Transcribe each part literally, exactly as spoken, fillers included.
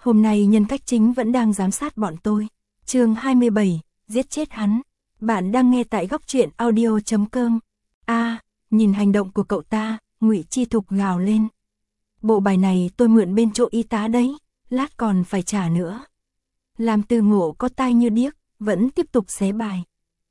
Hôm nay nhân cách chính vẫn đang giám sát bọn tôi. Chương hai mươi bảy, giết chết hắn. Bạn đang nghe tại góc truyện audio chấm com. A, nhìn hành động của cậu ta, Ngụy Chi Thục gào lên. Bộ bài này tôi mượn bên chỗ y tá đấy, lát còn phải trả nữa. Làm Tư Ngộ có tai như điếc, vẫn tiếp tục xé bài.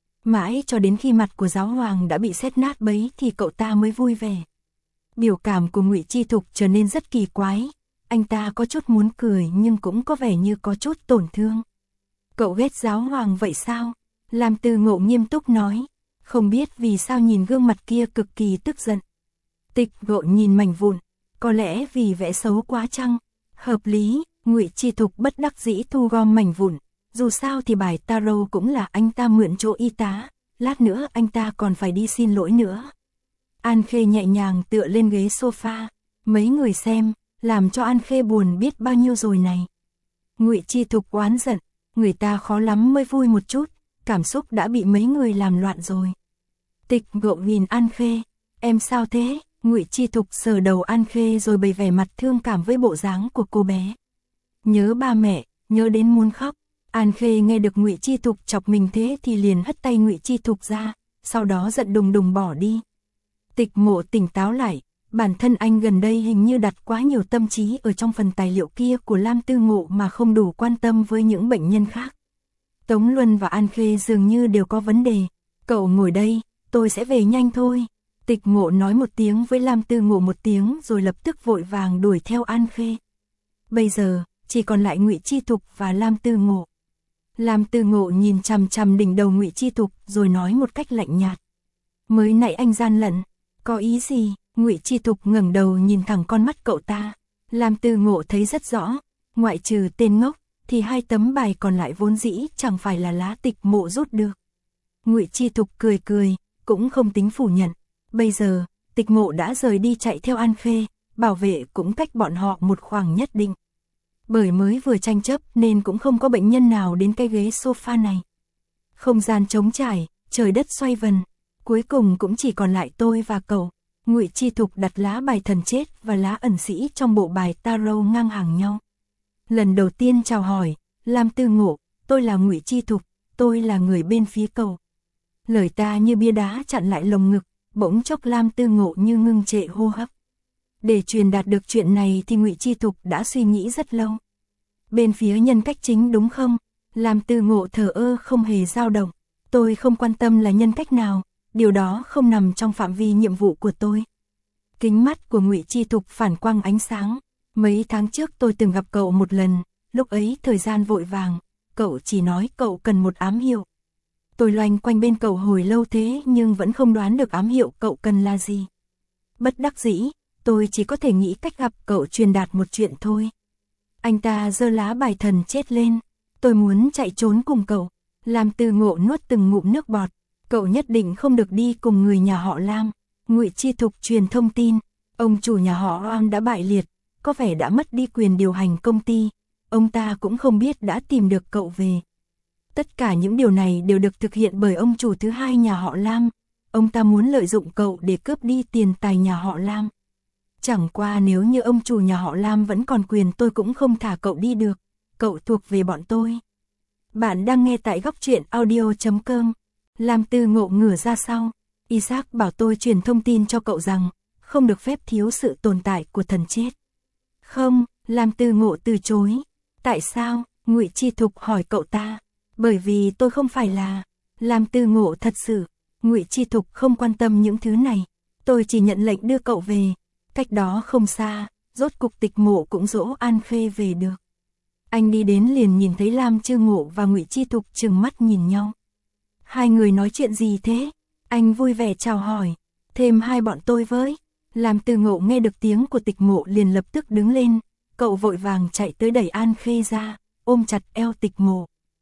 Mãi cho đến khi mặt của giáo hoàng đã bị sét nát bấy thì cậu ta mới vui vẻ. Biểu cảm của Ngụy Chi Thục trở nên rất kỳ quái. Anh ta có chút muốn cười nhưng cũng có vẻ như có chút tổn thương. Cậu ghét giáo hoàng vậy sao? Làm Tư Ngộ nghiêm túc nói. Không biết vì sao nhìn gương mặt kia cực kỳ tức giận. Tịch Ngộ nhìn mảnh vụn. Có lẽ vì vẽ xấu quá chăng? Hợp lý, Ngụy Chi Thục bất đắc dĩ thu gom mảnh vụn. Dù sao thì bài tarot cũng là anh ta mượn chỗ y tá. Lát nữa anh ta còn phải đi xin lỗi nữa. An Khê nhẹ nhàng tựa lên ghế sofa. Mấy người xem, làm cho An Khê buồn biết bao nhiêu rồi này. Ngụy Chi Thục oán giận, người ta khó lắm mới vui một chút, cảm xúc đã bị mấy người làm loạn rồi. Tịch Ngộ nhìn An Khê, em sao thế? Ngụy Chi Thục sờ đầu An Khê rồi bày vẻ mặt thương cảm với bộ dáng của cô bé. Nhớ ba mẹ, nhớ đến muốn khóc. An Khê nghe được Ngụy Chi Thục chọc mình thế thì liền hất tay Ngụy Chi Thục ra, sau đó giận đùng đùng bỏ đi. Tịch Mộ tỉnh táo lại, bản thân anh gần đây hình như đặt quá nhiều tâm trí ở trong phần tài liệu kia của Lam Tư Ngộ mà không đủ quan tâm với những bệnh nhân khác. Tống Luân và An Khê dường như đều có vấn đề. Cậu ngồi đây, tôi sẽ về nhanh thôi. Tịch Ngộ nói một tiếng với Lam Tư Ngộ một tiếng rồi lập tức vội vàng đuổi theo An Khê. Bây giờ, chỉ còn lại Ngụy Chi Thục và Lam Tư Ngộ. Lam Tư Ngộ nhìn chằm chằm đỉnh đầu Ngụy Chi Thục rồi nói một cách lạnh nhạt. Mới nãy anh gian lận, có ý gì? Ngụy Chi Thục ngẩng đầu nhìn thẳng con mắt cậu ta. Lam Tư Ngộ thấy rất rõ, ngoại trừ tên ngốc, thì hai tấm bài còn lại vốn dĩ chẳng phải là lá Tịch Mộ rút được. Ngụy Chi Thục cười cười, cũng không tính phủ nhận. Bây giờ, Tịch Mộ đã rời đi chạy theo An Khê, bảo vệ cũng cách bọn họ một khoảng nhất định. Bởi mới vừa tranh chấp nên cũng không có bệnh nhân nào đến cái ghế sofa này. Không gian trống trải, trời đất xoay vần, cuối cùng cũng chỉ còn lại tôi và cậu. Ngụy Chi Thục đặt lá bài thần chết và lá ẩn sĩ trong bộ bài tarot ngang hàng nhau. Lần đầu tiên chào hỏi, Lam Tư Ngộ, tôi là Ngụy Chi Thục, tôi là người bên phía cậu. Lời ta như bia đá chặn lại lồng ngực, bỗng chốc Lam Tư Ngộ như ngưng trệ hô hấp. Để truyền đạt được chuyện này thì Ngụy Chi Thục đã suy nghĩ rất lâu. Bên phía nhân cách chính đúng không? Lam Tư Ngộ thờ ơ không hề dao động. Tôi không quan tâm là nhân cách nào, điều đó không nằm trong phạm vi nhiệm vụ của tôi. Kính mắt của Ngụy Chi Thục phản quang ánh sáng. Mấy tháng trước tôi từng gặp cậu một lần, lúc ấy thời gian vội vàng, cậu chỉ nói cậu cần một ám hiệu. Tôi loanh quanh bên cậu hồi lâu thế nhưng vẫn không đoán được ám hiệu cậu cần là gì. Bất đắc dĩ, tôi chỉ có thể nghĩ cách gặp cậu truyền đạt một chuyện thôi. Anh ta giơ lá bài thần chết lên. Tôi muốn chạy trốn cùng cậu. Lam Tư Ngộ nuốt từng ngụm nước bọt. Cậu nhất định không được đi cùng người nhà họ Lam. Ngụy Chi Thục truyền thông tin. Ông chủ nhà họ Lam đã bại liệt, có vẻ đã mất đi quyền điều hành công ty. Ông ta cũng không biết đã tìm được cậu về. Tất cả những điều này đều được thực hiện bởi ông chủ thứ hai nhà họ Lam. Ông ta muốn lợi dụng cậu để cướp đi tiền tài nhà họ Lam. Chẳng qua nếu như ông chủ nhà họ Lam vẫn còn quyền tôi cũng không thả cậu đi được. Cậu thuộc về bọn tôi. Bạn đang nghe tại góc truyện audio chấm com. Lam Tư Ngộ ngửa ra sau. Isaac bảo tôi truyền thông tin cho cậu rằng không được phép thiếu sự tồn tại của thần chết. Không, Lam Tư Ngộ từ chối. Tại sao? Ngụy Chi Thục hỏi cậu ta. Bởi vì tôi không phải là Lam Tư Ngộ thật sự. Ngụy Chi Thục không quan tâm những thứ này. Tôi chỉ nhận lệnh đưa cậu về. Cách đó không xa, rốt cục Tịch Mộ cũng dỗ An Khê về được. Anh đi đến liền nhìn thấy Lam Tư Ngộ và Ngụy Chi Thục trừng mắt nhìn nhau. Hai người nói chuyện gì thế? Anh vui vẻ chào hỏi. Thêm hai bọn tôi với. Lam Tư Ngộ nghe được tiếng của Tịch Mộ liền lập tức đứng lên. Cậu vội vàng chạy tới đẩy An Khê ra, ôm chặt eo Tịch Mộ.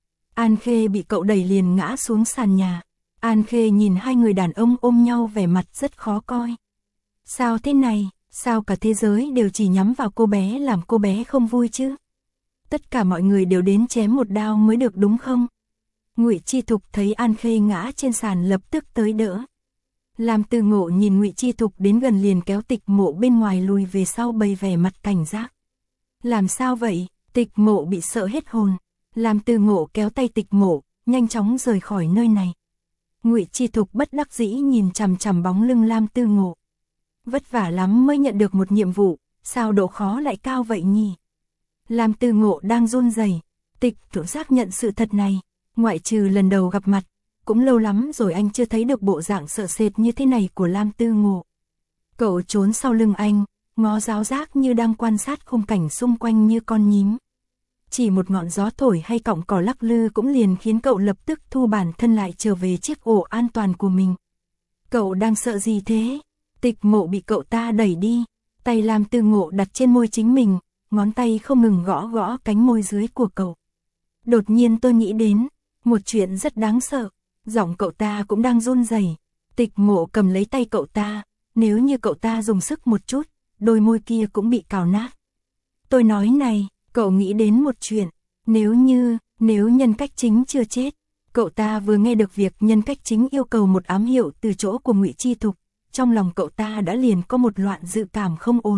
An Khê bị cậu đẩy liền ngã xuống sàn nhà. An Khê nhìn hai người đàn ông ôm nhau vẻ mặt rất khó coi. Sao thế này? Sao cả thế giới đều chỉ nhắm vào cô bé làm cô bé không vui chứ? Tất cả mọi người đều đến chém một đao mới được đúng không? Ngụy Chi Thục thấy An Khê ngã trên sàn lập tức tới đỡ. Lam Tư Ngộ nhìn Ngụy Chi Thục đến gần liền kéo Tịch Mộ bên ngoài lùi về sau bày vẻ mặt cảnh giác. Làm sao vậy? Tịch Mộ bị sợ hết hồn. Lam Tư Ngộ kéo tay Tịch Mộ, nhanh chóng rời khỏi nơi này. Ngụy Chi Thục bất đắc dĩ nhìn chằm chằm bóng lưng Lam Tư Ngộ. Vất vả lắm mới nhận được một nhiệm vụ, sao độ khó lại cao vậy nhỉ? Lam Tư Ngộ đang run rẩy. Tịch Mộ xác nhận sự thật này, ngoại trừ lần đầu gặp mặt, cũng lâu lắm rồi anh chưa thấy được bộ dạng sợ sệt như thế này của Lam Tư Ngộ. Cậu trốn sau lưng anh, ngó giáo giác như đang quan sát khung cảnh xung quanh như con nhím. Chỉ một ngọn gió thổi hay cọng cỏ lắc lư cũng liền khiến cậu lập tức thu bản thân lại trở về chiếc ổ an toàn của mình. Cậu đang sợ gì thế? Tịch Mộ bị cậu ta đẩy đi, tay Lam Tư Ngộ đặt trên môi chính mình, ngón tay không ngừng gõ gõ cánh môi dưới của cậu. Đột nhiên tôi nghĩ đến một chuyện rất đáng sợ, giọng cậu ta cũng đang run rẩy. Tịch Mộ cầm lấy tay cậu ta, nếu như cậu ta dùng sức một chút, đôi môi kia cũng bị cào nát. Tôi nói này, cậu nghĩ đến một chuyện, nếu như, nếu nhân cách chính chưa chết. Cậu ta vừa nghe được việc nhân cách chính yêu cầu một ám hiệu từ chỗ của Ngụy Chi Thục, trong lòng cậu ta đã liền có một loạn dự cảm không ổn.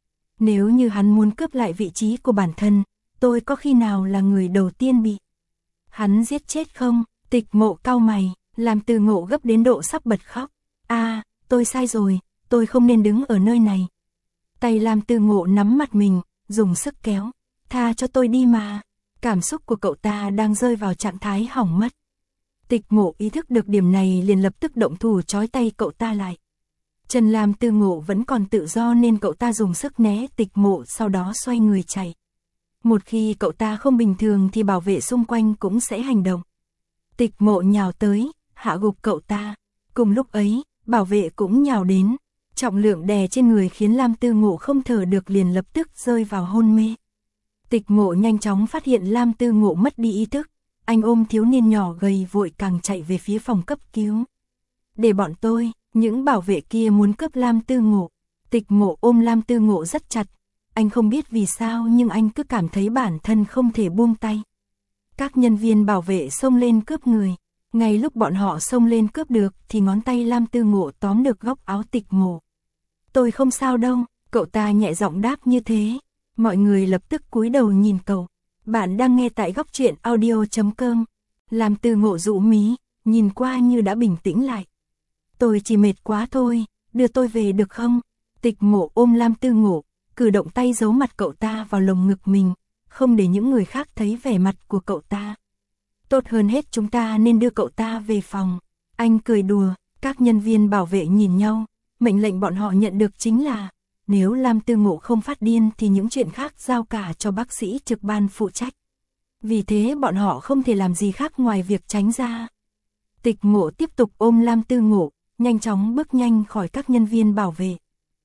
Nếu như hắn muốn cướp lại vị trí của bản thân, tôi có khi nào là người đầu tiên bị hắn giết chết không? Tịch Mộ cau mày, Lam Tư Ngộ gấp đến độ sắp bật khóc. A, à, tôi sai rồi, tôi không nên đứng ở nơi này. Tay Lam Tư Ngộ nắm mặt mình, dùng sức kéo. Tha cho tôi đi mà. Cảm xúc của cậu ta đang rơi vào trạng thái hỏng mất. Tịch Mộ ý thức được điểm này liền lập tức động thủ trói tay cậu ta lại. Chân Lam Tư Ngộ vẫn còn tự do nên cậu ta dùng sức né Tịch Mộ, sau đó xoay người chạy. Một khi cậu ta không bình thường thì bảo vệ xung quanh cũng sẽ hành động. Tịch Mộ nhào tới, hạ gục cậu ta. Cùng lúc ấy, bảo vệ cũng nhào đến. Trọng lượng đè trên người khiến Lam Tư Ngộ không thở được, liền lập tức rơi vào hôn mê. Tịch Mộ nhanh chóng phát hiện Lam Tư Ngộ mất đi ý thức. Anh ôm thiếu niên nhỏ gầy vội càng chạy về phía phòng cấp cứu. Để bọn tôi, những bảo vệ kia muốn cướp Lam Tư Ngộ. Tịch Mộ ôm Lam Tư Ngộ rất chặt. Anh không biết vì sao nhưng anh cứ cảm thấy bản thân không thể buông tay. Các nhân viên bảo vệ xông lên cướp người. Ngay lúc bọn họ xông lên cướp được thì ngón tay Lam Tư Ngộ tóm được góc áo Tịch Mộ. Tôi không sao đâu, cậu ta nhẹ giọng đáp như thế. Mọi người lập tức cúi đầu nhìn cậu. Bạn đang nghe tại góc truyện audio chấm com. Lam Tư Ngộ rũ mí, nhìn qua như đã bình tĩnh lại. Tôi chỉ mệt quá thôi, đưa tôi về được không? Tịch Mộ ôm Lam Tư Ngộ, cử động tay giấu mặt cậu ta vào lồng ngực mình, không để những người khác thấy vẻ mặt của cậu ta. Tốt hơn hết chúng ta nên đưa cậu ta về phòng. Anh cười đùa, các nhân viên bảo vệ nhìn nhau, mệnh lệnh bọn họ nhận được chính là nếu Lam Tư Ngộ không phát điên thì những chuyện khác giao cả cho bác sĩ trực ban phụ trách. Vì thế bọn họ không thể làm gì khác ngoài việc tránh ra. Tịch Mộ tiếp tục ôm Lam Tư Ngộ, nhanh chóng bước nhanh khỏi các nhân viên bảo vệ.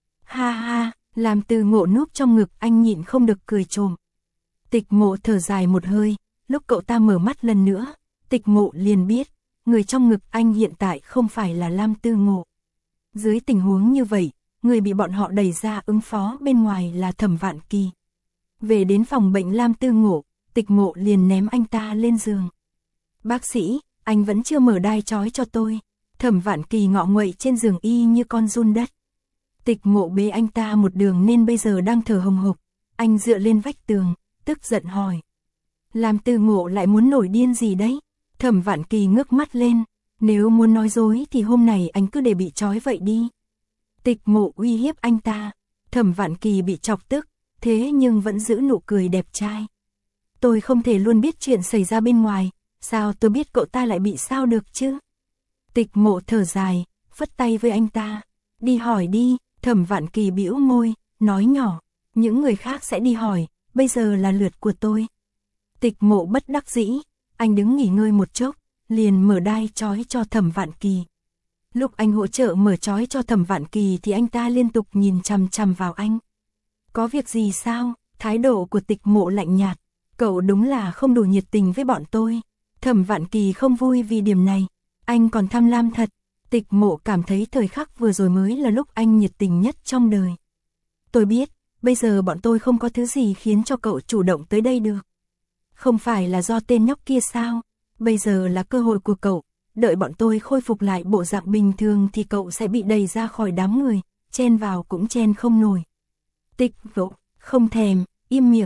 Ha ha, Lam Tư Ngộ núp trong ngực anh nhịn không được cười trồm. Tịch Mộ thở dài một hơi, lúc cậu ta mở mắt lần nữa, Tịch Mộ liền biết, người trong ngực anh hiện tại không phải là Lam Tư Ngộ. Dưới tình huống như vậy, người bị bọn họ đẩy ra ứng phó bên ngoài là Thẩm Vạn Kỳ. Về đến phòng bệnh Lam Tư Ngộ, Tịch Mộ liền ném anh ta lên giường. Bác sĩ, anh vẫn chưa mở đai trói cho tôi. Thẩm Vạn Kỳ ngọ nguậy trên giường y như con giun đất. Tịch Mộ bế anh ta một đường nên bây giờ đang thở hồng hộc. Anh dựa lên vách tường, tức giận hỏi. Lam Tư Ngộ lại muốn nổi điên gì đấy? Thẩm Vạn Kỳ ngước mắt lên. Nếu muốn nói dối thì hôm nay anh cứ để bị trói vậy đi. Tịch Mộ uy hiếp anh ta. Thẩm Vạn Kỳ bị chọc tức, thế nhưng vẫn giữ nụ cười đẹp trai. Tôi không thể luôn biết chuyện xảy ra bên ngoài, sao tôi biết cậu ta lại bị sao được chứ? Tịch Mộ thở dài, phất tay với anh ta. Đi hỏi đi. Thẩm Vạn Kỳ bĩu môi, nói nhỏ. Những người khác sẽ đi hỏi, bây giờ là lượt của tôi. Tịch Mộ bất đắc dĩ, anh đứng nghỉ ngơi một chốc, liền mở đai trói cho Thẩm Vạn Kỳ. Lúc anh hỗ trợ mở trói cho Thẩm Vạn Kỳ thì anh ta liên tục nhìn chằm chằm vào anh. Có việc gì sao? Thái độ của Tịch Mộ lạnh nhạt. Cậu đúng là không đủ nhiệt tình với bọn tôi. Thẩm Vạn Kỳ không vui vì điểm này. Anh còn tham lam thật. Tịch Mộ cảm thấy thời khắc vừa rồi mới là lúc anh nhiệt tình nhất trong đời. Tôi biết, bây giờ bọn tôi không có thứ gì khiến cho cậu chủ động tới đây được. Không phải là do tên nhóc kia sao? Bây giờ là cơ hội của cậu. Đợi bọn tôi khôi phục lại bộ dạng bình thường thì cậu sẽ bị đẩy ra khỏi đám người, chen vào cũng chen không nổi. Tịch Mộ không thèm, im miệng.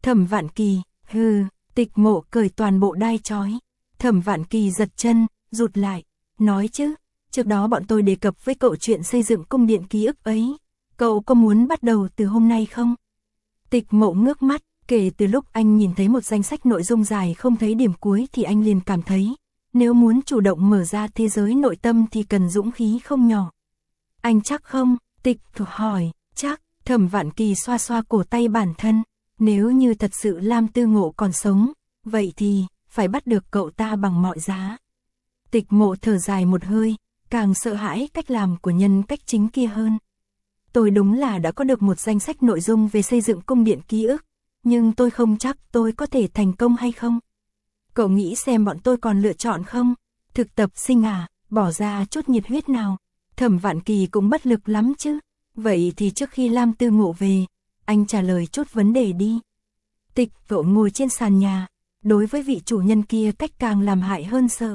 Thẩm Vạn Kỳ, hừ, Tịch Mộ cởi toàn bộ đai trói. Thẩm Vạn Kỳ giật chân, rụt lại, nói chứ, trước đó bọn tôi đề cập với cậu chuyện xây dựng cung điện ký ức ấy, cậu có muốn bắt đầu từ hôm nay không? Tịch Mộ ngước mắt, kể từ lúc anh nhìn thấy một danh sách nội dung dài không thấy điểm cuối thì anh liền cảm thấy, nếu muốn chủ động mở ra thế giới nội tâm thì cần dũng khí không nhỏ. Anh chắc không? Tịch Thủ hỏi, chắc. Thẩm Vạn Kỳ xoa xoa cổ tay bản thân, nếu như thật sự Lam Tư Ngộ còn sống, vậy thì phải bắt được cậu ta bằng mọi giá. Tịch Mộ thở dài một hơi, càng sợ hãi cách làm của nhân cách chính kia hơn. Tôi đúng là đã có được một danh sách nội dung về xây dựng cung điện ký ức, nhưng tôi không chắc tôi có thể thành công hay không. Cậu nghĩ xem bọn tôi còn lựa chọn không? Thực tập sinh à, bỏ ra chút nhiệt huyết nào. Thẩm Vạn Kỳ cũng bất lực lắm chứ. Vậy thì trước khi Lam Tư Ngộ về, anh trả lời chút vấn đề đi. Tịch Vỗ ngồi trên sàn nhà, đối với vị chủ nhân kia cách càng làm hại hơn sợ.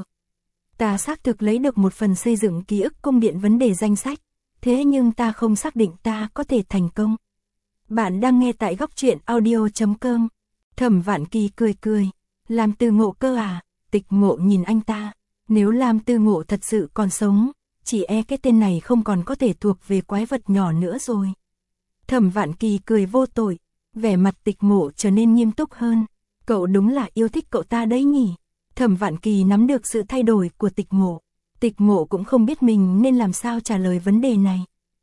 Ta xác thực lấy được một phần xây dựng ký ức cung điện vấn đề danh sách, thế nhưng ta không xác định ta có thể thành công. Bạn đang nghe tại góc truyện audio chấm com. Thẩm Vạn Kỳ cười cười, Lam Tư Ngộ cơ à? Tịch Mộ nhìn anh ta, nếu Lam Tư Ngộ thật sự còn sống, chỉ e cái tên này không còn có thể thuộc về quái vật nhỏ nữa rồi. Thẩm Vạn Kỳ cười vô tội, vẻ mặt Tịch Mộ trở nên nghiêm túc hơn. Cậu đúng là yêu thích cậu ta đấy nhỉ? Thẩm Vạn Kỳ nắm được sự thay đổi của Tịch Mộ. Tịch Mộ cũng không biết mình nên làm sao trả lời vấn đề này.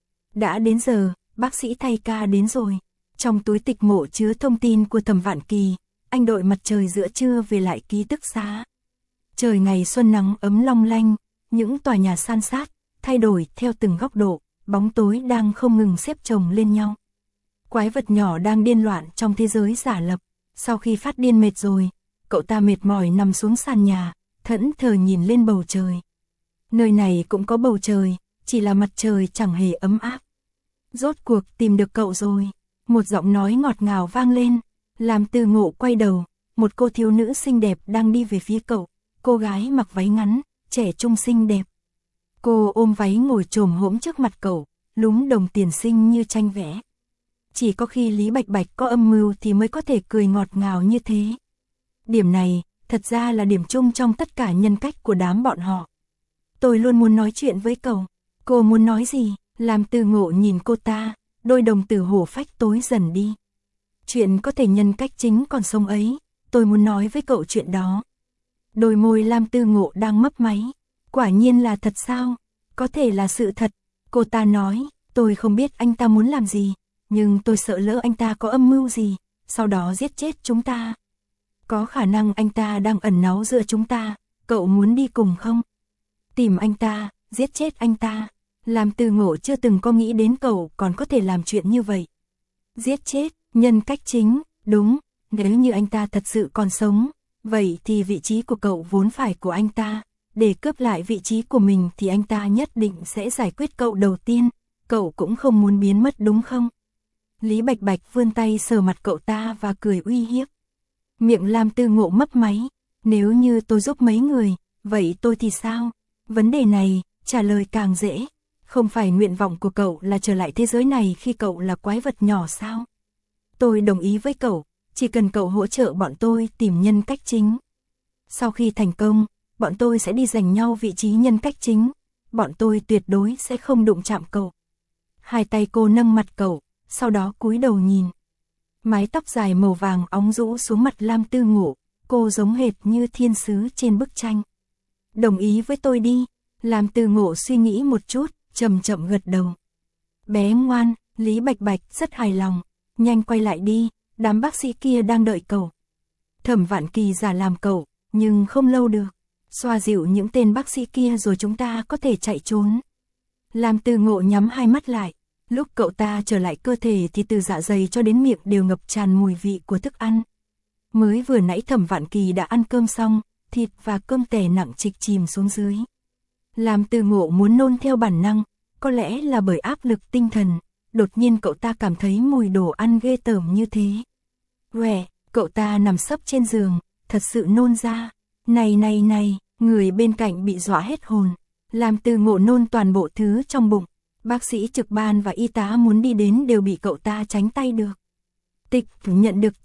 Đã đến giờ, bác sĩ thay ca đến rồi. Trong túi Tịch Mộ chứa thông tin của Thẩm Vạn Kỳ, anh đội mặt trời giữa trưa về lại ký túc xá. Trời ngày xuân nắng ấm long lanh, những tòa nhà san sát, thay đổi theo từng góc độ, bóng tối đang không ngừng xếp chồng lên nhau. Quái vật nhỏ đang điên loạn trong thế giới giả lập. Sau khi phát điên mệt rồi, cậu ta mệt mỏi nằm xuống sàn nhà, thẫn thờ nhìn lên bầu trời. Nơi này cũng có bầu trời, chỉ là mặt trời chẳng hề ấm áp. Rốt cuộc tìm được cậu rồi. Một giọng nói ngọt ngào vang lên. Lam Tư Ngộ quay đầu, một cô thiếu nữ xinh đẹp đang đi về phía cậu. Cô gái mặc váy ngắn, trẻ trung xinh đẹp. Cô ôm váy ngồi chồm hổm trước mặt cậu, lúm đồng tiền xinh như tranh vẽ. Chỉ có khi Lý Bạch Bạch có âm mưu thì mới có thể cười ngọt ngào như thế. Điểm này, thật ra là điểm chung trong tất cả nhân cách của đám bọn họ. Tôi luôn muốn nói chuyện với cậu. Cô muốn nói gì? Lam Tư Ngộ nhìn cô ta, đôi đồng tử hổ phách tối dần đi. Chuyện có thể nhân cách chính còn sống ấy, tôi muốn nói với cậu chuyện đó. Đôi môi Lam Tư Ngộ đang mấp máy. Quả nhiên là thật sao? Có thể là sự thật. Cô ta nói, tôi không biết anh ta muốn làm gì, nhưng tôi sợ lỡ anh ta có âm mưu gì, sau đó giết chết chúng ta. Có khả năng anh ta đang ẩn náu giữa chúng ta, cậu muốn đi cùng không? Tìm anh ta, giết chết anh ta. Lam Tư Ngộ chưa từng có nghĩ đến cậu còn có thể làm chuyện như vậy. Giết chết, nhân cách chính, đúng, nếu như anh ta thật sự còn sống, vậy thì vị trí của cậu vốn phải của anh ta. Để cướp lại vị trí của mình thì anh ta nhất định sẽ giải quyết cậu đầu tiên, cậu cũng không muốn biến mất đúng không? Lý Bạch Bạch vươn tay sờ mặt cậu ta và cười uy hiếp. Miệng Lam Tư Ngộ mấp máy, nếu như tôi giúp mấy người, vậy tôi thì sao? Vấn đề này, trả lời càng dễ. Không phải nguyện vọng của cậu là trở lại thế giới này khi cậu là quái vật nhỏ sao? Tôi đồng ý với cậu, chỉ cần cậu hỗ trợ bọn tôi tìm nhân cách chính. Sau khi thành công, bọn tôi sẽ đi giành nhau vị trí nhân cách chính. Bọn tôi tuyệt đối sẽ không đụng chạm cậu. Hai tay cô nâng mặt cậu, sau đó cúi đầu nhìn. Mái tóc dài màu vàng óng rũ xuống mặt Lam Tư Ngộ, cô giống hệt như thiên sứ trên bức tranh. Đồng ý với tôi đi. Lam Tư Ngộ suy nghĩ một chút, chậm chậm gật đầu. Bé ngoan, Lý Bạch Bạch rất hài lòng. Nhanh quay lại đi, đám bác sĩ kia đang đợi cậu. Thẩm Vạn Kỳ giả làm cậu, nhưng không lâu được. Xoa dịu những tên bác sĩ kia rồi chúng ta có thể chạy trốn. Lam Tư Ngộ nhắm hai mắt lại. Lúc cậu ta trở lại cơ thể thì từ dạ dày cho đến miệng đều ngập tràn mùi vị của thức ăn. Mới vừa nãy Thẩm Vạn Kỳ đã ăn cơm xong, thịt và cơm tẻ nặng trịch chìm xuống dưới. Lam Tư Ngộ muốn nôn theo bản năng, có lẽ là bởi áp lực tinh thần, đột nhiên cậu ta cảm thấy mùi đồ ăn ghê tởm như thế. Quẻ, cậu ta nằm sấp trên giường, thật sự nôn ra. Này này này, người bên cạnh bị dọa hết hồn. Lam Tư Ngộ nôn toàn bộ thứ trong bụng. Bác sĩ trực ban và y tá muốn đi đến đều bị cậu ta tránh tay được. Tịch nhận được tin,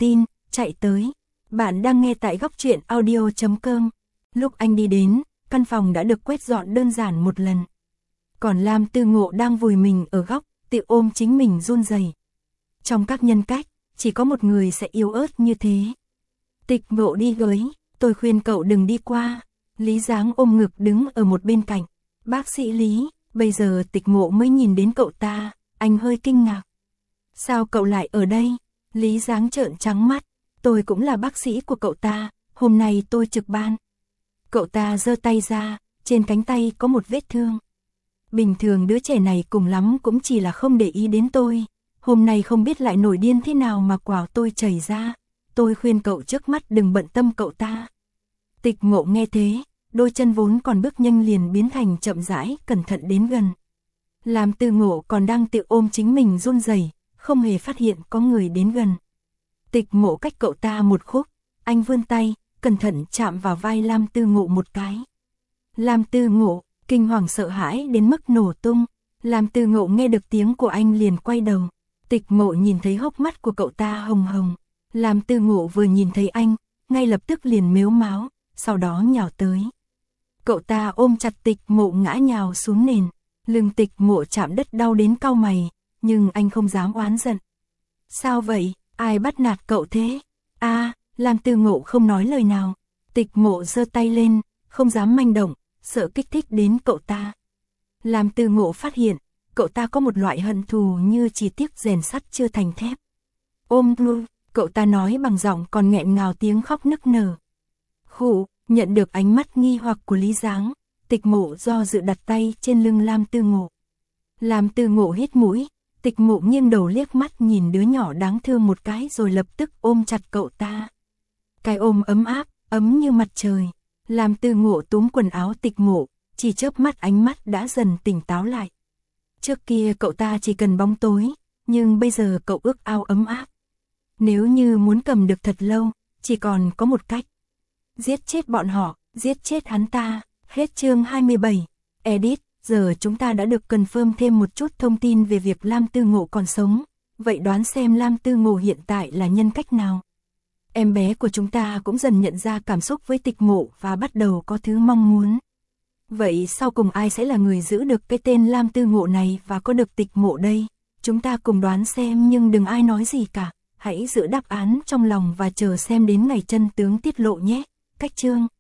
chạy tới. Bạn đang nghe tại góc truyện audio chấm com. Lúc anh đi đến, căn phòng đã được quét dọn đơn giản một lần. Còn Lam Tư Ngộ đang vùi mình ở góc, tự ôm chính mình run rẩy. Trong các nhân cách, chỉ có một người sẽ yếu ớt như thế. Tịch Ngộ đi với, tôi khuyên cậu đừng đi qua. Lý Giáng ôm ngực đứng ở một bên cạnh. Bác sĩ Lý, bây giờ Tịch Ngộ mới nhìn đến cậu ta, anh hơi kinh ngạc. Sao cậu lại ở đây? Lý Giáng trợn trắng mắt. Tôi cũng là bác sĩ của cậu ta, hôm nay tôi trực ban. Cậu ta giơ tay ra, trên cánh tay có một vết thương. Bình thường đứa trẻ này cùng lắm cũng chỉ là không để ý đến tôi. Hôm nay không biết lại nổi điên thế nào mà quào tôi chảy ra. Tôi khuyên cậu trước mắt đừng bận tâm cậu ta. Tịch Ngộ nghe thế, đôi chân vốn còn bước nhanh liền biến thành chậm rãi, cẩn thận đến gần. Lam Tư Ngộ còn đang tự ôm chính mình run rẩy, không hề phát hiện có người đến gần. Tịch Ngộ cách cậu ta một khúc, anh vươn tay, cẩn thận chạm vào vai Lam Tư Ngộ một cái. Lam Tư Ngộ kinh hoàng sợ hãi đến mức nổ tung. Lam Tư Ngộ nghe được tiếng của anh liền quay đầu. Tịch Ngộ nhìn thấy hốc mắt của cậu ta hồng hồng. Lam Tư Ngộ vừa nhìn thấy anh, ngay lập tức liền mếu máo, sau đó nhào tới. Cậu ta ôm chặt Tịch Ngộ ngã nhào xuống nền. Lưng Tịch Ngộ chạm đất đau đến cau mày, nhưng anh không dám oán giận. Sao vậy? Ai bắt nạt cậu thế? A, à, Lam Tư Ngộ không nói lời nào. Tịch Ngộ giơ tay lên, không dám manh động, sợ kích thích đến cậu ta. Lam Tư Ngộ phát hiện, cậu ta có một loại hận thù như chỉ tiếc rèn sắt chưa thành thép. Ôm lu, cậu ta nói bằng giọng còn nghẹn ngào tiếng khóc nức nở. Khụ, nhận được ánh mắt nghi hoặc của Lý Giáng, Tịch Ngộ do dự đặt tay trên lưng Lam Tư Ngộ. Lam Tư Ngộ hít mũi, Tịch Ngộ nghiêng đầu liếc mắt nhìn đứa nhỏ đáng thương một cái rồi lập tức ôm chặt cậu ta. Cái ôm ấm áp, ấm như mặt trời. Lam Tư Ngộ túm quần áo Tịch Ngộ, chỉ chớp mắt ánh mắt đã dần tỉnh táo lại. Trước kia cậu ta chỉ cần bóng tối, nhưng bây giờ cậu ước ao ấm áp. Nếu như muốn cầm được thật lâu, chỉ còn có một cách. Giết chết bọn họ, giết chết hắn ta. Hết chương hai mươi bảy. Edit, giờ chúng ta đã được confirm thêm một chút thông tin về việc Lam Tư Ngộ còn sống. Vậy đoán xem Lam Tư Ngộ hiện tại là nhân cách nào? Em bé của chúng ta cũng dần nhận ra cảm xúc với Tịch Ngộ và bắt đầu có thứ mong muốn. Vậy sau cùng ai sẽ là người giữ được cái tên Lam Tư Ngộ này và có được Tịch Ngộ đây? Chúng ta cùng đoán xem nhưng đừng ai nói gì cả. Hãy giữ đáp án trong lòng và chờ xem đến ngày chân tướng tiết lộ nhé. Cách chương